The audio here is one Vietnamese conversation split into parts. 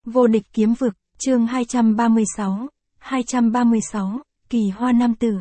Vô địch kiếm vực, chương 236, Kỳ hoa nam tử.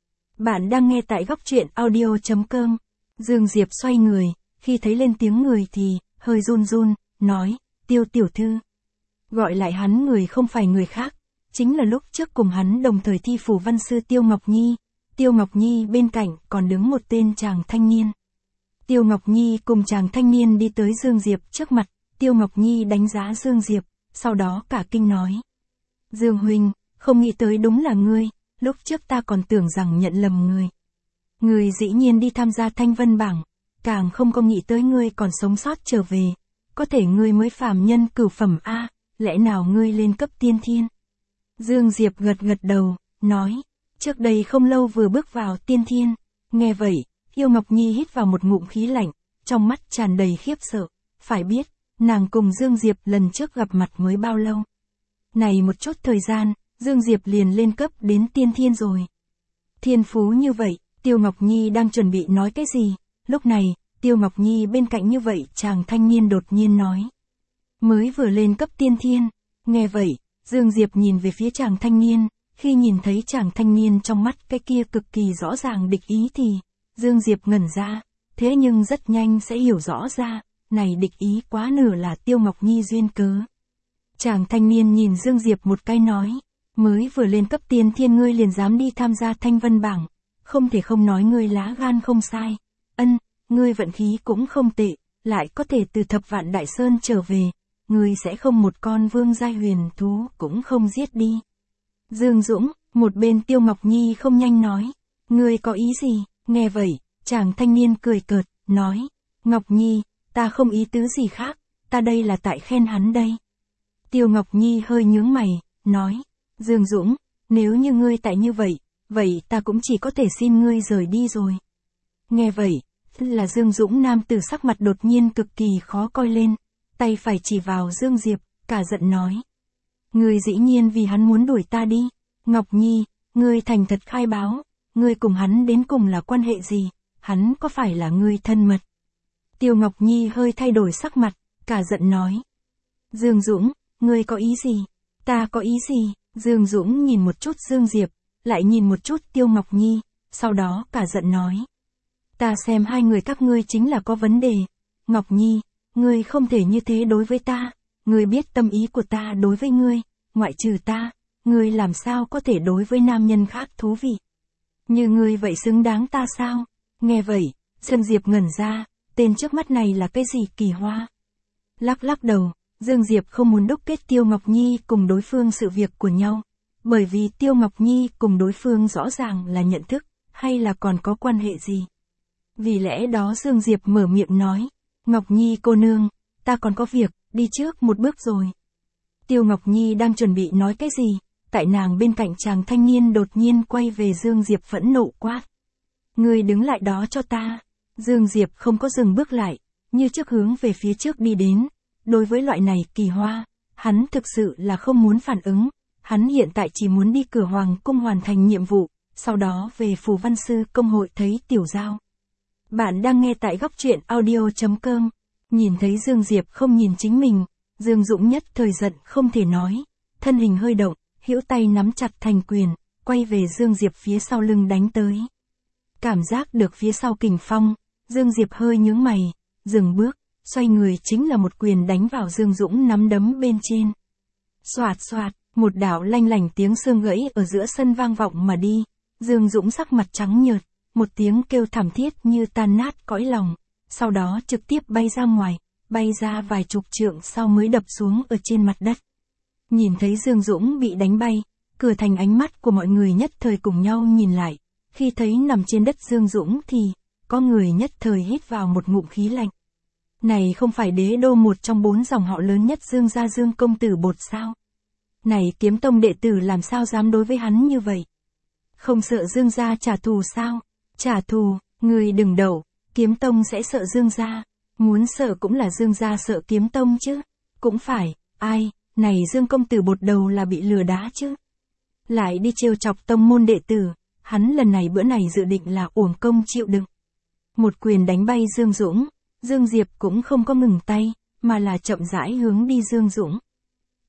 Bạn đang nghe tại góc truyện audio.com. Dương Diệp xoay người, khi thấy lên tiếng người thì, hơi run run, nói, Tiêu tiểu thư. Gọi lại hắn người không phải người khác, chính là lúc trước cùng hắn đồng thời thi phủ văn sư Tiêu Ngọc Nhi. Tiêu Ngọc Nhi bên cạnh còn đứng một tên chàng thanh niên. Tiêu Ngọc Nhi cùng chàng thanh niên đi tới Dương Diệp trước mặt, Tiêu Ngọc Nhi đánh giá Dương Diệp, sau đó cả kinh nói. Dương huynh, không nghĩ tới đúng là ngươi, lúc trước ta còn tưởng rằng nhận lầm ngươi. Ngươi dĩ nhiên đi tham gia thanh vân bảng, càng không có nghĩ tới ngươi còn sống sót trở về, có thể ngươi mới phàm nhân cửu phẩm A, lẽ nào ngươi lên cấp tiên thiên? Dương Diệp gật gật đầu, nói, trước đây không lâu vừa bước vào tiên thiên, nghe vậy, Tiêu Ngọc Nhi hít vào một ngụm khí lạnh, trong mắt tràn đầy khiếp sợ, phải biết, nàng cùng Dương Diệp lần trước gặp mặt mới bao lâu. Này một chút thời gian, Dương Diệp liền lên cấp đến tiên thiên rồi. Thiên phú như vậy, Tiêu Ngọc Nhi đang chuẩn bị nói cái gì, lúc này, Tiêu Ngọc Nhi bên cạnh như vậy chàng thanh niên đột nhiên nói. Mới vừa lên cấp tiên thiên, nghe vậy, Dương Diệp nhìn về phía chàng thanh niên, khi nhìn thấy chàng thanh niên trong mắt cái kia cực kỳ rõ ràng địch ý thì, Dương Diệp ngẩn ra, thế nhưng rất nhanh sẽ hiểu rõ ra, này địch ý quá nửa là Tiêu Ngọc Nhi duyên cớ. Chàng thanh niên nhìn Dương Diệp một cái nói, mới vừa lên cấp tiên thiên ngươi liền dám đi tham gia thanh vân bảng, không thể không nói ngươi lá gan không sai, ngươi vận khí cũng không tệ, lại có thể từ thập vạn đại sơn trở về, ngươi sẽ không một con vương giai huyền thú cũng không giết đi. Dương Dũng, một bên Tiêu Ngọc Nhi không nhanh nói, ngươi có ý gì, nghe vậy, chàng thanh niên cười cợt, nói, Ngọc Nhi, ta không ý tứ gì khác, ta đây là tại khen hắn đây. Tiêu Ngọc Nhi hơi nhướng mày, nói, Dương Dũng, nếu như ngươi tại như vậy, vậy ta cũng chỉ có thể xin ngươi rời đi rồi. Nghe vậy, là Dương Dũng nam tử sắc mặt đột nhiên cực kỳ khó coi lên, tay phải chỉ vào Dương Diệp, cả giận nói. Ngươi dĩ nhiên vì hắn muốn đuổi ta đi, Ngọc Nhi, ngươi thành thật khai báo, ngươi cùng hắn đến cùng là quan hệ gì, hắn có phải là ngươi thân mật? Tiêu Ngọc Nhi hơi thay đổi sắc mặt, cả giận nói. Dương Dũng, ngươi có ý gì? Ta có ý gì? Dương Dũng nhìn một chút Dương Diệp, lại nhìn một chút Tiêu Ngọc Nhi, sau đó cả giận nói. Ta xem hai người các ngươi chính là có vấn đề. Ngọc Nhi, ngươi không thể như thế đối với ta, ngươi biết tâm ý của ta đối với ngươi, ngoại trừ ta, ngươi làm sao có thể đối với nam nhân khác thú vị? Như ngươi vậy xứng đáng ta sao? Nghe vậy, Dương Diệp ngẩn ra, tên trước mắt này là cái gì kỳ hoa? Lắc lắc đầu, Dương Diệp không muốn đúc kết Tiêu Ngọc Nhi cùng đối phương sự việc của nhau, bởi vì Tiêu Ngọc Nhi cùng đối phương rõ ràng là nhận thức, hay là còn có quan hệ gì. Vì lẽ đó Dương Diệp mở miệng nói, Ngọc Nhi cô nương, ta còn có việc, đi trước một bước rồi. Tiêu Ngọc Nhi đang chuẩn bị nói cái gì, tại nàng bên cạnh chàng thanh niên đột nhiên quay về Dương Diệp phẫn nộ quát. Ngươi đứng lại đó cho ta. Dương Diệp không có dừng bước lại, như trước hướng về phía trước đi đến. Đối với loại này kỳ hoa, hắn thực sự là không muốn phản ứng, hắn hiện tại chỉ muốn đi cửa hoàng cung hoàn thành nhiệm vụ, sau đó về phù văn sư công hội thấy tiểu giao. Bạn đang nghe tại góc truyện audio.com, nhìn thấy Dương Diệp không nhìn chính mình, Dương Dũng nhất thời giận không thể nói, thân hình hơi động, hữu tay nắm chặt thành quyền, quay về Dương Diệp phía sau lưng đánh tới. Cảm giác được phía sau kình phong, Dương Diệp hơi nhướng mày, dừng bước, xoay người chính là một quyền đánh vào Dương Dũng nắm đấm bên trên. Xoạt xoạt, một đạo lanh lảnh tiếng xương gãy ở giữa sân vang vọng mà đi, Dương Dũng sắc mặt trắng nhợt, một tiếng kêu thảm thiết như tan nát cõi lòng, sau đó trực tiếp bay ra ngoài, bay ra vài chục trượng sau mới đập xuống ở trên mặt đất. Nhìn thấy Dương Dũng bị đánh bay, cửa thành ánh mắt của mọi người nhất thời cùng nhau nhìn lại, khi thấy nằm trên đất Dương Dũng thì, có người nhất thời hít vào một ngụm khí lạnh. Này không phải đế đô một trong 4 dòng họ lớn nhất Dương gia Dương công tử bột sao? Này kiếm tông đệ tử làm sao dám đối với hắn như vậy? Không sợ Dương gia trả thù sao? Trả thù, người đừng đậu, kiếm tông sẽ sợ Dương gia, muốn sợ cũng là Dương gia sợ kiếm tông chứ, cũng phải, ai, này Dương công tử bột đầu là bị lừa đá chứ. Lại đi trêu chọc tông môn đệ tử, hắn lần này bữa này dự định là uổng công chịu đựng. Một quyền đánh bay Dương Dũng, Dương Diệp cũng không có ngừng tay, mà là chậm rãi hướng đi Dương Dũng.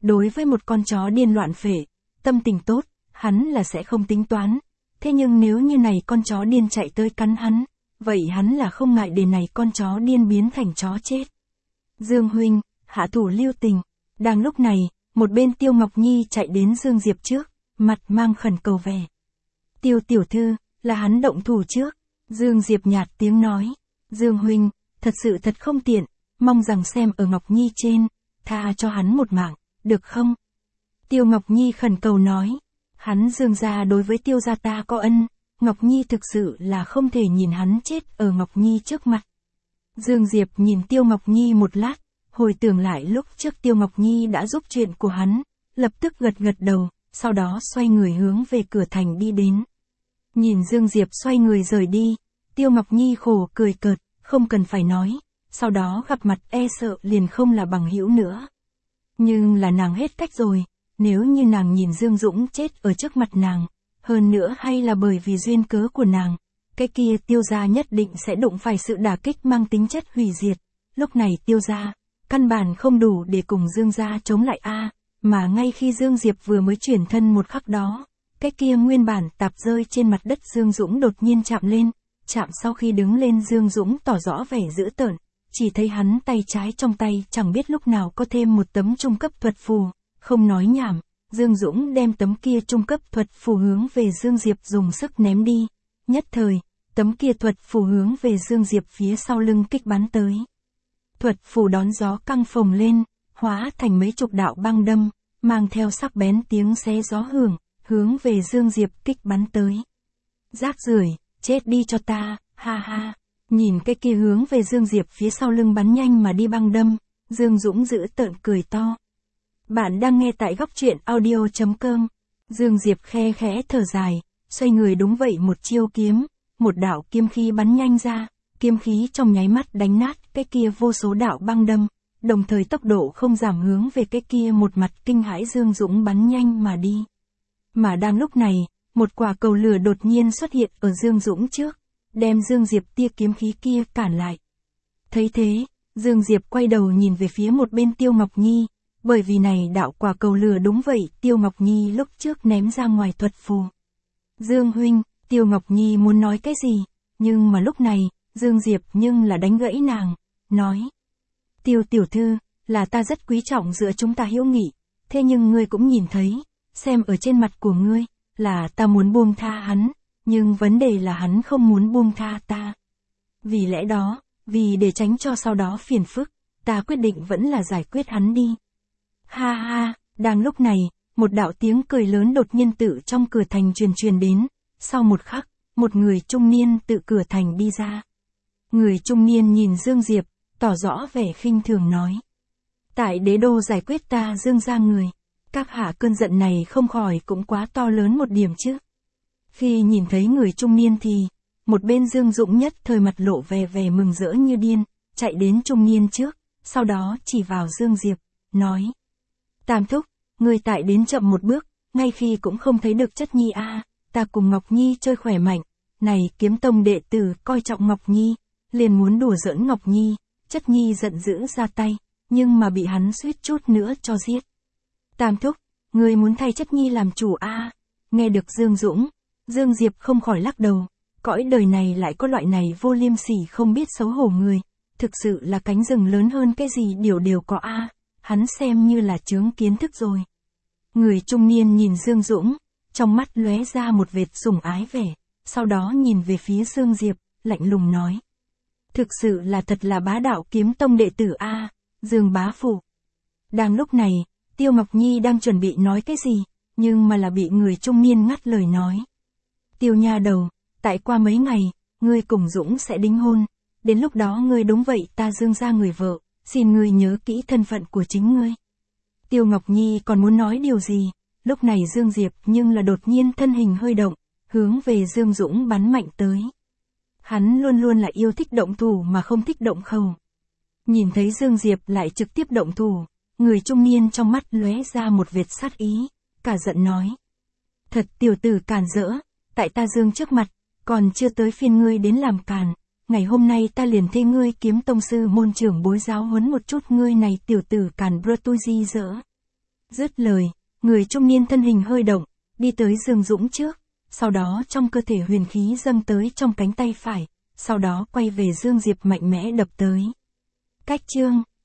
Đối với một con chó điên loạn phệ, tâm tình tốt, hắn là sẽ không tính toán. Thế nhưng nếu như này con chó điên chạy tới cắn hắn, vậy hắn là không ngại để này con chó điên biến thành chó chết. Dương huynh, hạ thủ lưu tình. Đang lúc này, một bên Tiêu Ngọc Nhi chạy đến Dương Diệp trước, mặt mang khẩn cầu vẻ. Tiêu tiểu thư, là hắn động thủ trước. Dương Diệp nhạt tiếng nói. Dương huynh, thật sự thật không tiện, mong rằng xem ở Ngọc Nhi trên, tha cho hắn một mạng, được không? Tiêu Ngọc Nhi khẩn cầu nói. Hắn Dương gia đối với Tiêu gia ta có ân, Ngọc Nhi thực sự là không thể nhìn hắn chết ở Ngọc Nhi trước mặt. Dương Diệp nhìn Tiêu Ngọc Nhi một lát, hồi tưởng lại lúc trước Tiêu Ngọc Nhi đã giúp chuyện của hắn, lập tức gật gật đầu, sau đó xoay người hướng về cửa thành đi đến. Nhìn Dương Diệp xoay người rời đi, Tiêu Ngọc Nhi khổ cười cợt, không cần phải nói, sau đó gặp mặt e sợ liền không là bằng hữu nữa. Nhưng là nàng hết cách rồi, nếu như nàng nhìn Dương Dũng chết ở trước mặt nàng, hơn nữa hay là bởi vì duyên cớ của nàng, cái kia Tiêu gia nhất định sẽ đụng phải sự đả kích mang tính chất hủy diệt. Lúc này Tiêu gia, căn bản không đủ để cùng Dương gia chống lại a, mà ngay khi Dương Diệp vừa mới chuyển thân một khắc đó, cái kia nguyên bản tạp rơi trên mặt đất Dương Dũng đột nhiên chạm lên, chạm sau khi đứng lên Dương Dũng tỏ rõ vẻ dữ tợn, chỉ thấy hắn tay trái trong tay chẳng biết lúc nào có thêm một tấm trung cấp thuật phù, không nói nhảm, Dương Dũng đem tấm kia trung cấp thuật phù hướng về Dương Diệp dùng sức ném đi, nhất thời, tấm kia thuật phù hướng về Dương Diệp phía sau lưng kích bắn tới. Thuật phù đón gió căng phồng lên, hóa thành mấy chục đạo băng đâm, mang theo sắc bén tiếng xé gió hưởng, hướng về Dương Diệp kích bắn tới. Rác rưởi, chết đi cho ta, ha ha. Nhìn cái kia hướng về Dương Diệp phía sau lưng bắn nhanh mà đi băng đâm, Dương Dũng dữ tợn cười to. Bạn đang nghe tại góc truyện audio.com. Dương Diệp khe khẽ thở dài, xoay người đúng vậy một chiêu kiếm, một đạo kiếm khí bắn nhanh ra, kiếm khí trong nháy mắt đánh nát cái kia vô số đạo băng đâm, đồng thời tốc độ không giảm hướng về cái kia một mặt kinh hãi Dương Dũng bắn nhanh mà đi. Mà đang lúc này, một quả cầu lửa đột nhiên xuất hiện ở Dương Dũng trước, đem Dương Diệp tia kiếm khí kia cản lại. Thấy thế, Dương Diệp quay đầu nhìn về phía một bên Tiêu Ngọc Nhi, bởi vì này đạo quả cầu lửa đúng vậy Tiêu Ngọc Nhi lúc trước ném ra ngoài thuật phù. Dương huynh, Tiêu Ngọc Nhi muốn nói cái gì, nhưng mà lúc này, Dương Diệp nhưng là đánh gãy nàng, nói. Tiêu tiểu thư, là ta rất quý trọng giữa chúng ta hữu nghị, thế nhưng ngươi cũng nhìn thấy, xem ở trên mặt của ngươi, là ta muốn buông tha hắn, nhưng vấn đề là hắn không muốn buông tha ta. Vì lẽ đó, vì để tránh cho sau đó phiền phức, ta quyết định vẫn là giải quyết hắn đi. Ha ha, đang lúc này, một đạo tiếng cười lớn đột nhiên tự trong cửa thành truyền đến, sau một khắc, một người trung niên tự cửa thành đi ra. Người trung niên nhìn Dương Diệp, tỏ rõ vẻ khinh thường nói. Tại đế đô giải quyết ta Dương gia người, các hạ cơn giận này không khỏi cũng quá to lớn một điểm chứ. Khi nhìn thấy người trung niên thì, một bên Dương Dũng nhất thời mặt lộ vẻ mừng rỡ như điên, chạy đến trung niên trước, sau đó chỉ vào Dương Diệp, nói. Tam thúc, người tại đến chậm một bước, ngay khi cũng không thấy được Chất Nhi a, ta cùng Ngọc Nhi chơi khỏe mạnh, này Kiếm Tông đệ tử coi trọng Ngọc Nhi, liền muốn đùa giỡn Ngọc Nhi, Chất Nhi giận dữ ra tay, nhưng mà bị hắn suýt chút nữa cho giết. Tam thúc, người muốn thay Chất Nhi làm chủ a? Nghe được Dương Dũng, Dương Diệp không khỏi lắc đầu, cõi đời này lại có loại này vô liêm sỉ không biết xấu hổ người, thực sự là cánh rừng lớn hơn cái gì đều có a, hắn xem như là chướng kiến thức rồi. Người trung niên nhìn Dương Dũng, trong mắt lóe ra một vệt sủng ái vẻ, sau đó nhìn về phía Dương Diệp, lạnh lùng nói. Thực sự là thật là bá đạo Kiếm Tông đệ tử a, Dương bá phụ. Đang lúc này, Tiêu Ngọc Nhi đang chuẩn bị nói cái gì, nhưng mà là bị người trung niên ngắt lời nói. Tiêu nha đầu, tại qua mấy ngày, ngươi cùng Dũng sẽ đính hôn, đến lúc đó ngươi đúng vậy ta Dương gia người vợ, xin ngươi nhớ kỹ thân phận của chính ngươi. Tiêu Ngọc Nhi còn muốn nói điều gì, lúc này Dương Diệp nhưng là đột nhiên thân hình hơi động, hướng về Dương Dũng bắn mạnh tới. Hắn luôn luôn là yêu thích động thủ mà không thích động khẩu. Nhìn thấy Dương Diệp lại trực tiếp động thủ, người trung niên trong mắt lóe ra một vệt sát ý, cả giận nói. Thật tiểu tử càn rỡ, tại ta Dương trước mặt, còn chưa tới phiên ngươi đến làm càn, ngày hôm nay ta liền thuê ngươi Kiếm Tông sư môn trưởng bối giáo huấn một chút ngươi này tiểu tử càn Brutuji dỡ. Dứt lời, người trung niên thân hình hơi động, đi tới Dương Dũng trước, sau đó trong cơ thể huyền khí dâng tới trong cánh tay phải, sau đó quay về Dương Diệp mạnh mẽ đập tới. Cách chương